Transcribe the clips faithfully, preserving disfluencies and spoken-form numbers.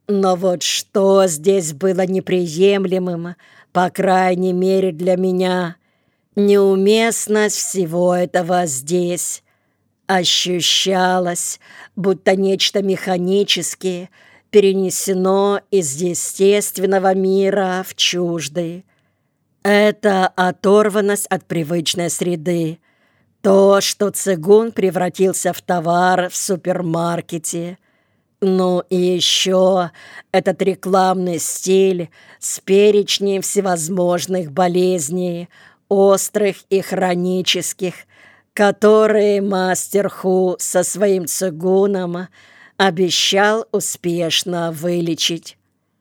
Но вот что здесь было неприемлемым, по крайней мере для меня, неуместность всего этого здесь. Ощущалось, будто нечто механически перенесено из естественного мира в чуждый. Это оторванность от привычной среды. То, что цигун превратился в товар в супермаркете. Ну и еще этот рекламный стиль с перечнем всевозможных болезней, острых и хронических, которые мастер Ху со своим цигуном обещал успешно вылечить.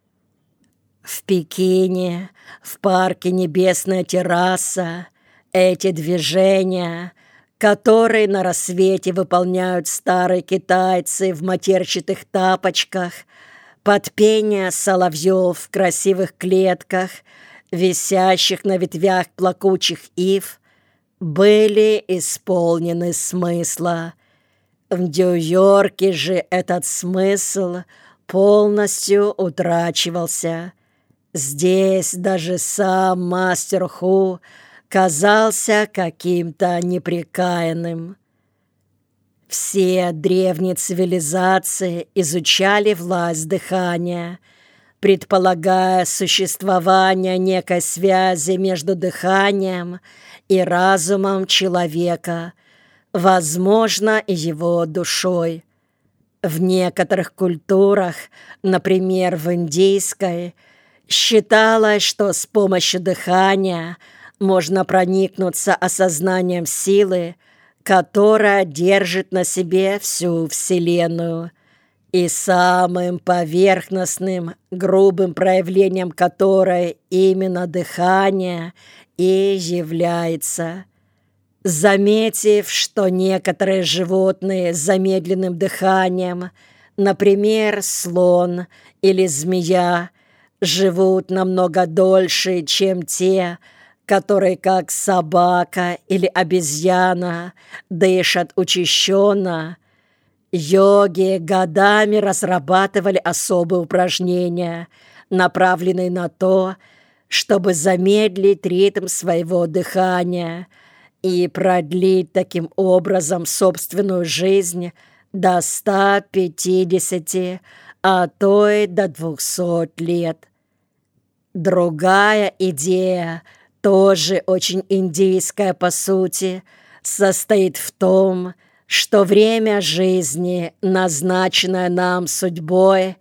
В Пекине, в парке «Небесная терраса» эти движения, которые на рассвете выполняют старые китайцы в матерчатых тапочках, под пение соловьев в красивых клетках, висящих на ветвях плакучих ив, были исполнены смысла. В Нью-Йорке же этот смысл полностью утрачивался. Здесь даже сам мастер Ху казался каким-то непрекаянным. Все древние цивилизации изучали власть дыхания, предполагая существование некой связи между дыханием и разумом человека, возможно, и его душой. В некоторых культурах, например, в индийской, считалось, что с помощью дыхания можно проникнуться осознанием силы, которая держит на себе всю Вселенную, и самым поверхностным, грубым проявлением которой именно дыхание и является. Заметив, что некоторые животные с замедленным дыханием, например, слон или змея, живут намного дольше, чем те, которые, как собака или обезьяна, дышат учащенно, йоги годами разрабатывали особые упражнения, направленные на то, чтобы замедлить ритм своего дыхания и продлить таким образом собственную жизнь до ста пятидесяти, а то и до двухсот лет. Другая идея, тоже очень индийская по сути, состоит в том, что время жизни, назначенное нам судьбой,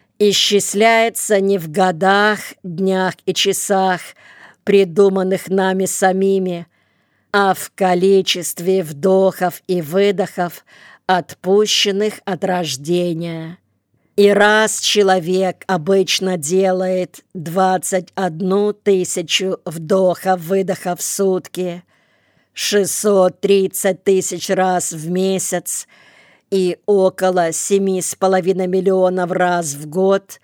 исчисляется не в годах, днях и часах, придуманных нами самими, а в количестве вдохов и выдохов, отпущенных от рождения. И раз человек обычно делает двадцать одну тысячу вдохов-выдохов в сутки, шестьсот тридцать тысяч раз в месяц и около семи с половиной миллионов раз в год,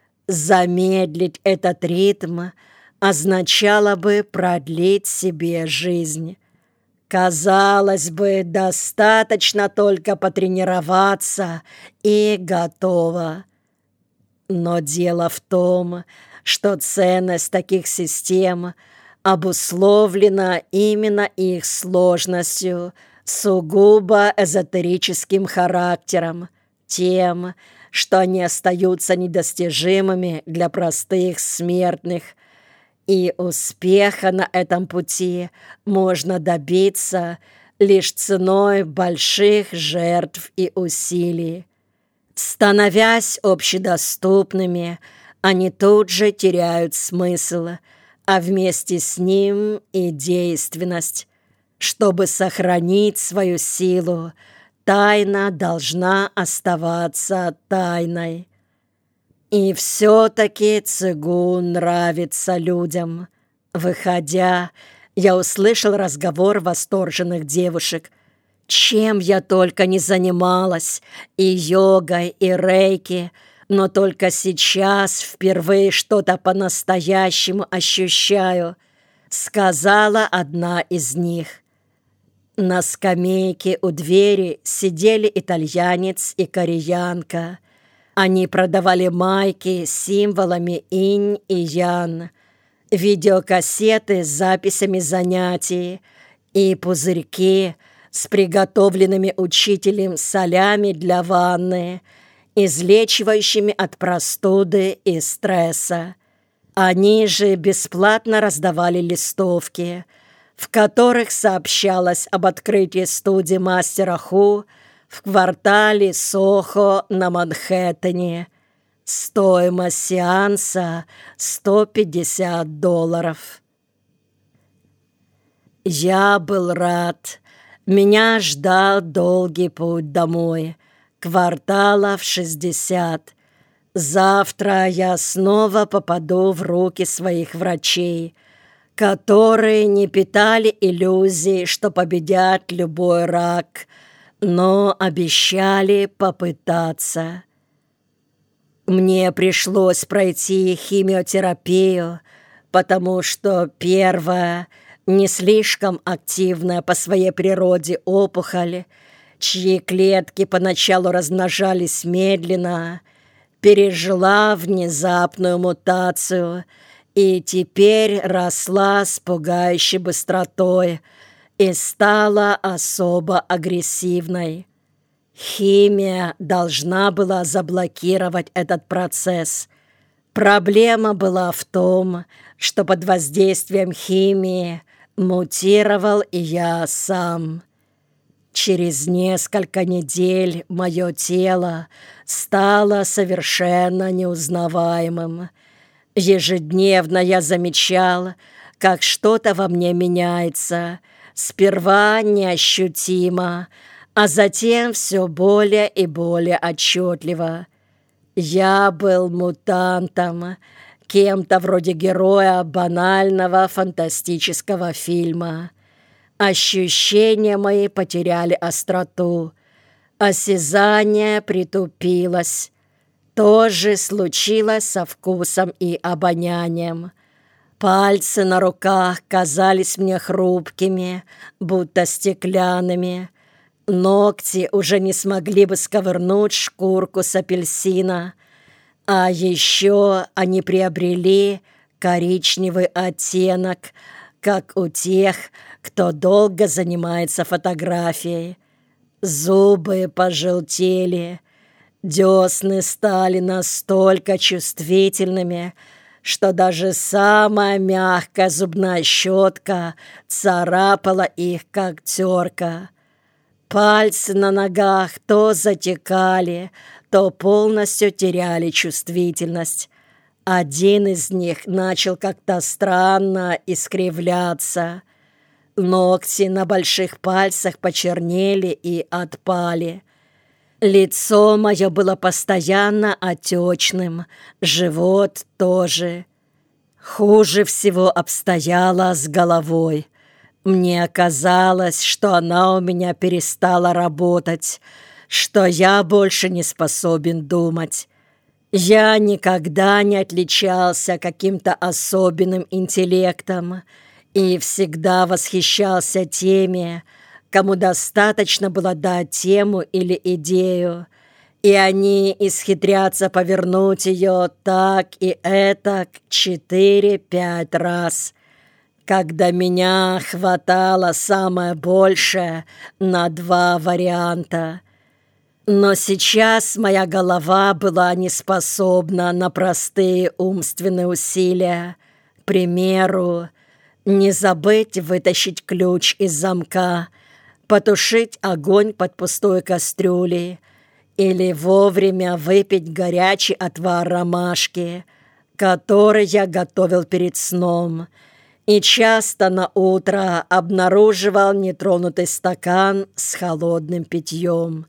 замедлить этот ритм означало бы продлить себе жизнь. Казалось бы, достаточно только потренироваться и готово. Но дело в том, что ценность таких систем обусловлена именно их сложностью, сугубо эзотерическим характером, тем, что они остаются недостижимыми для простых смертных, и успеха на этом пути можно добиться лишь ценой больших жертв и усилий. Становясь общедоступными, они тут же теряют смысл, а вместе с ним и действенность. Чтобы сохранить свою силу, тайна должна оставаться тайной. И все-таки цигун нравится людям. Выходя, я услышал разговор восторженных девушек. Чем я только не занималась, и йогой, и рейки, но только сейчас впервые что-то по-настоящему ощущаю, сказала одна из них. На скамейке у двери сидели итальянец и кореянка. Они продавали майки с символами инь и ян, видеокассеты с записями занятий и пузырьки с приготовленными учителем солями для ванны, излечивающими от простуды и стресса. Они же бесплатно раздавали листовки, в которых сообщалось об открытии студии мастера Ху в квартале Сохо на Манхэттене. Стоимость сеанса сто пятьдесят долларов. Я был рад. Меня ждал долгий путь домой, кварталов шестьдесят. Завтра я снова попаду в руки своих врачей, которые не питали иллюзий, что победят любой рак, но обещали попытаться. Мне пришлось пройти химиотерапию, потому что первая, не слишком активная по своей природе опухоль, чьи клетки поначалу размножались медленно, пережила внезапную мутацию и теперь росла с пугающей быстротой и стала особо агрессивной. Химия должна была заблокировать этот процесс. Проблема была в том, что под воздействием химии мутировал и я сам. Через несколько недель мое тело стало совершенно неузнаваемым. Ежедневно я замечал, как что-то во мне меняется, сперва неощутимо, а затем все более и более отчетливо. Я был мутантом, кем-то вроде героя банального фантастического фильма. Ощущения мои потеряли остроту, осязание притупилось. То же случилось со вкусом и обонянием. Пальцы на руках казались мне хрупкими, будто стеклянными. Ногти уже не смогли бы сковырнуть шкурку с апельсина. А еще они приобрели коричневый оттенок, как у тех, кто долго занимается фотографией. Зубы пожелтели, десны стали настолько чувствительными, что даже самая мягкая зубная щетка царапала их, как терка. Пальцы на ногах то затекали, то полностью теряли чувствительность. Один из них начал как-то странно искривляться. Ногти на больших пальцах почернели и отпали. Лицо мое было постоянно отечным, живот тоже. Хуже всего обстояло с головой. Мне казалось, что она у меня перестала работать, что я больше не способен думать. Я никогда не отличался каким-то особенным интеллектом и всегда восхищался теми, кому достаточно было дать тему или идею, и они исхитрятся повернуть ее так и этак четыре-пять раз, когда меня хватало самое большее на два варианта. Но сейчас моя голова была не способна на простые умственные усилия. К примеру, не забыть вытащить ключ из замка, потушить огонь под пустой кастрюлей или вовремя выпить горячий отвар ромашки, который я готовил перед сном, и часто на утро обнаруживал нетронутый стакан с холодным питьем.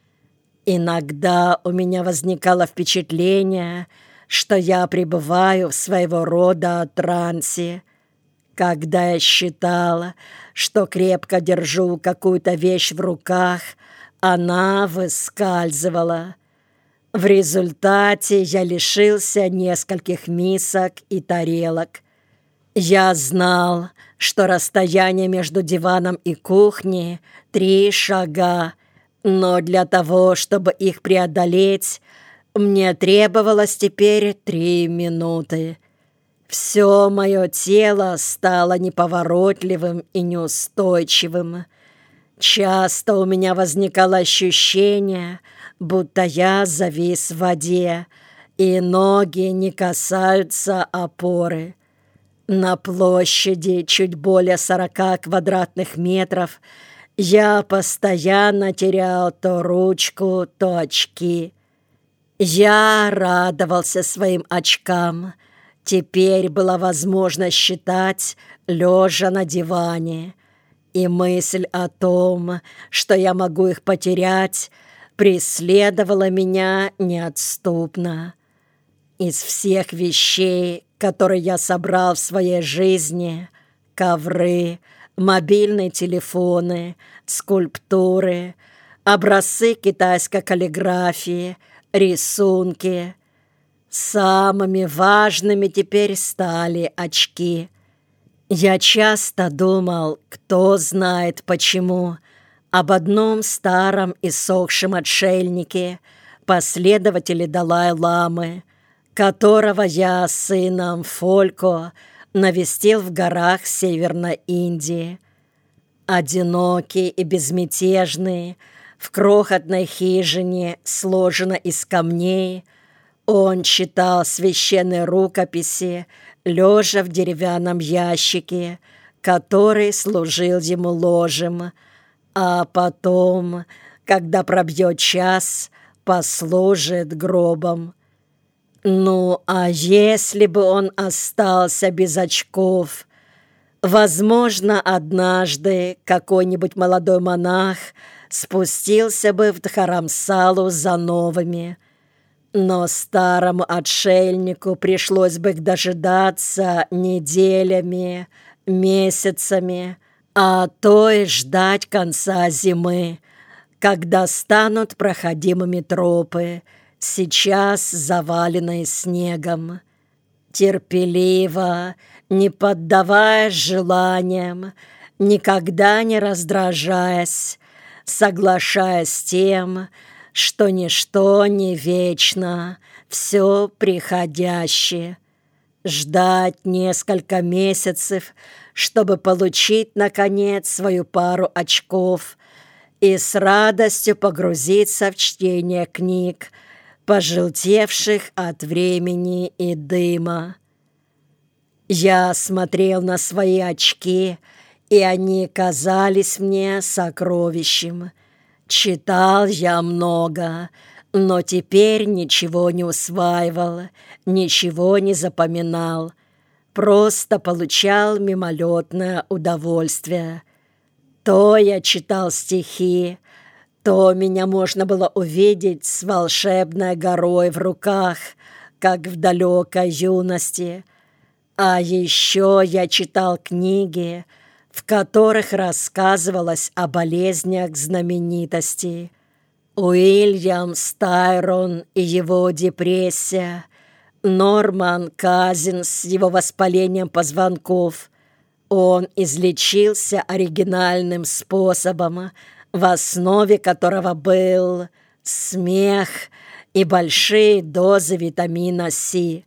Иногда у меня возникало впечатление, что я пребываю в своего рода трансе. Когда я считала, что крепко держу какую-то вещь в руках, она выскальзывала. В результате я лишился нескольких мисок и тарелок. Я знал, что расстояние между диваном и кухней три шага, но для того, чтобы их преодолеть, Мне требовалось теперь три минуты. Все мое тело стало неповоротливым и неустойчивым. Часто у меня возникало ощущение, будто я завис в воде, и ноги не касаются опоры. На площади чуть более сорока квадратных метров я постоянно терял то ручку, то очки. Я радовался своим очкам. Теперь была возможность считать, лежа на диване. И мысль о том, что я могу их потерять, преследовала меня неотступно. Из всех вещей, которые я собрал в своей жизни, ковры, мобильные телефоны, скульптуры, образцы китайской каллиграфии, рисунки, самыми важными теперь стали очки. Я часто думал, кто знает почему, об одном старом иссохшем отшельнике, последователе Далай-ламы, которого я с сыном Фолько навестил в горах Северной Индии. Одинокий и безмятежный, в крохотной хижине, сложенной из камней, он читал священные рукописи, лежа в деревянном ящике, который служил ему ложем, а потом, когда пробьет час, послужит гробом. Ну, а если бы он остался без очков? Возможно, однажды какой-нибудь молодой монах спустился бы в Дхарамсалу за новыми. Но старому отшельнику пришлось бы их дожидаться неделями, месяцами, а то и ждать конца зимы, когда станут проходимыми тропы, сейчас заваленные снегом. Терпеливо, не поддаваясь желаниям, никогда не раздражаясь, соглашаясь с тем, что ничто не вечно, все приходящее. Ждать несколько месяцев, чтобы получить, наконец, свою пару очков и с радостью погрузиться в чтение книг, пожелтевших от времени и дыма. Я смотрел на свои очки, и они казались мне сокровищем. Читал я много, но теперь ничего не усваивал, ничего не запоминал, просто получал мимолетное удовольствие. То я читал стихи, то меня можно было увидеть с волшебной горой в руках, как в далекой юности. А еще я читал книги, в которых рассказывалось о болезнях знаменитостей. Уильям Стайрон и его депрессия, Норман Казин с его воспалением позвонков. Он излечился оригинальным способом, в основе которого был смех и большие дозы витамина С.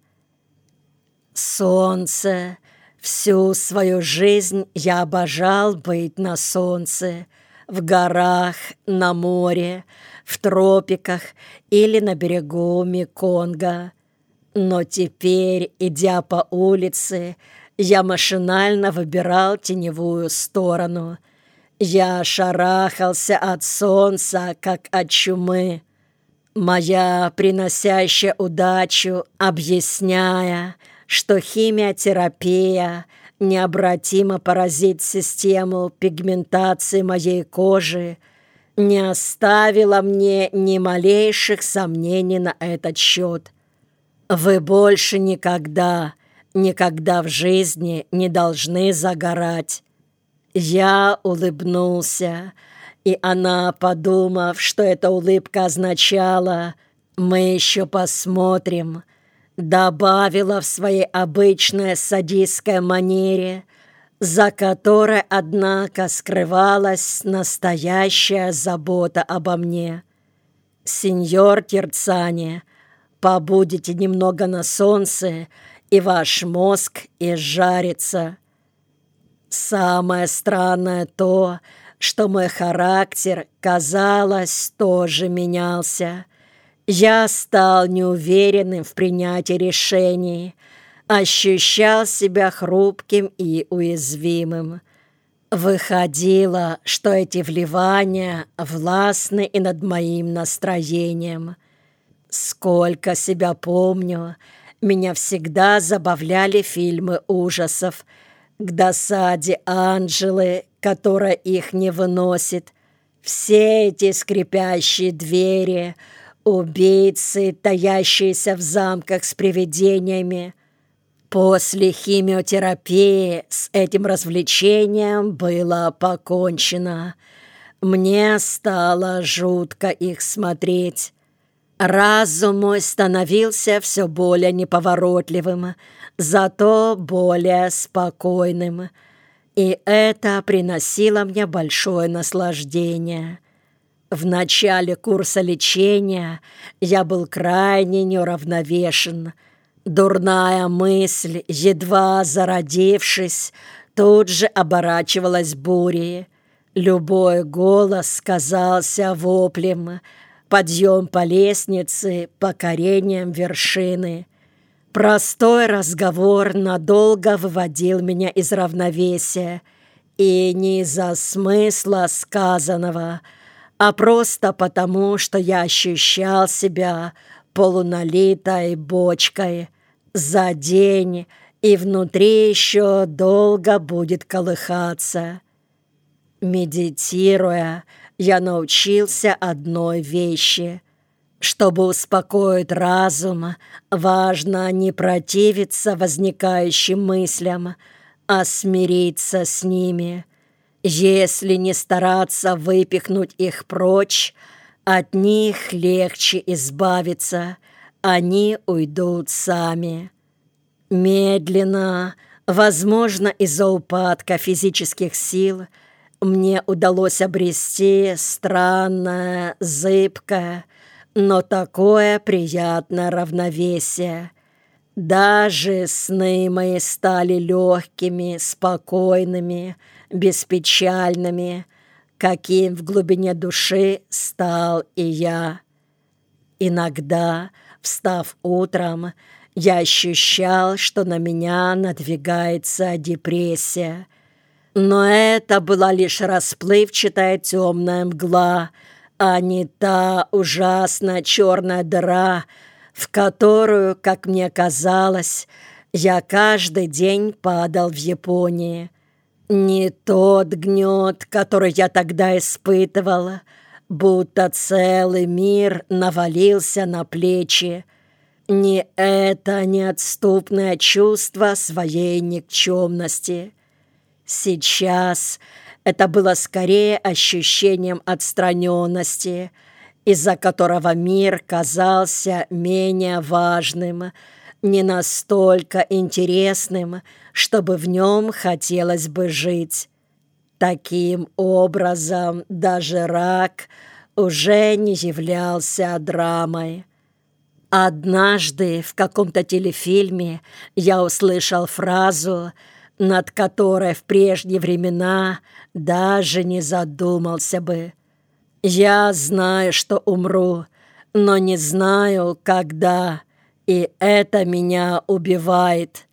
Солнце. Всю свою жизнь я обожал быть на солнце, в горах, на море, в тропиках или на берегу Меконга. Но теперь, идя по улице, я машинально выбирал теневую сторону. Я шарахался от солнца, как от чумы. Моя приносящая удачу, объясняя, что химиотерапия необратимо поразит систему пигментации моей кожи, не оставила мне ни малейших сомнений на этот счет. Вы больше никогда, никогда в жизни не должны загорать. Я улыбнулся, и она, подумав, что эта улыбка означала «мы еще посмотрим», добавила в своей обычной садистской манере, за которой, однако, скрывалась настоящая забота обо мне. «Сеньор Терцани, побудете немного на солнце, и ваш мозг изжарится. Самое странное то, что мой характер, казалось, тоже менялся. Я стал неуверенным в принятии решений, ощущал себя хрупким и уязвимым. Выходило, что эти вливания властны и над моим настроением. Сколько себя помню, меня всегда забавляли фильмы ужасов, к досаде Анжелы, которая их не выносит. Все эти скрипящие двери, убийцы, таящиеся в замках с привидениями. После химиотерапии с этим развлечением было покончено. Мне стало жутко их смотреть. Разум мой становился все более неповоротливым, зато более спокойным. И это приносило мне большое наслаждение. В начале курса лечения я был крайне неуравновешен. Дурная мысль, едва зародившись, тут же оборачивалась бурей. Любой голос казался воплем, подъем по лестнице, покорением вершины. Простой разговор надолго выводил меня из равновесия, и не из-за смысла сказанного, а просто потому, что я ощущал себя полуналитой бочкой. За день и внутри еще долго будет колыхаться. Медитируя, я научился одной вещи. Чтобы успокоить разум, важно не противиться возникающим мыслям, а смириться с ними. Если не стараться выпихнуть их прочь, от них легче избавиться, они уйдут сами. Медленно, возможно, из-за упадка физических сил, мне удалось обрести странное, зыбкое, но такое приятное равновесие. Даже сны мои стали легкими, спокойными, беспечальными, каким в глубине души стал и я. Иногда, встав утром, я ощущал, что на меня надвигается депрессия. Но это была лишь расплывчатая темная мгла, а не та ужасная черная дыра, в которую, как мне казалось, я каждый день падал в Японии. Не тот гнет, который я тогда испытывала, будто целый мир навалился на плечи. Не это неотступное чувство своей никчемности. Сейчас это было скорее ощущением отстраненности, из-за которого мир казался менее важным, не настолько интересным, чтобы в нем хотелось бы жить. Таким образом, даже рак уже не являлся драмой. Однажды в каком-то телефильме я услышал фразу, над которой в прежние времена даже не задумался бы. «Я знаю, что умру, но не знаю, когда, и это меня убивает».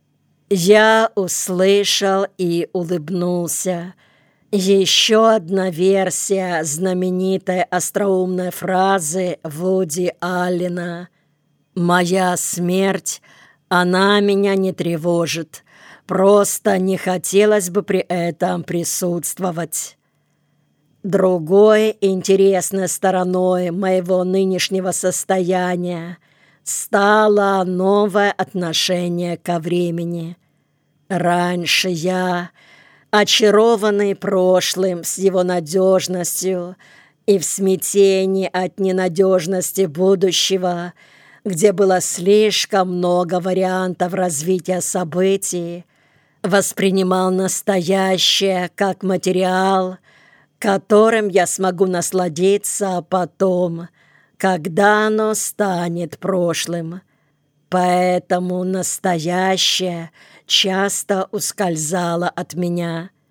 Я услышал и улыбнулся. Еще одна версия знаменитой остроумной фразы Вуди Аллена. «Моя смерть, она меня не тревожит. Просто не хотелось бы при этом присутствовать». Другой интересной стороной моего нынешнего состояния стало новое отношение ко времени. Раньше я, очарованный прошлым с его надежностью и в смятении от ненадежности будущего, где было слишком много вариантов развития событий, воспринимал настоящее как материал, которым я смогу насладиться потом, когда оно станет прошлым. Поэтому настоящее часто ускользало от меня.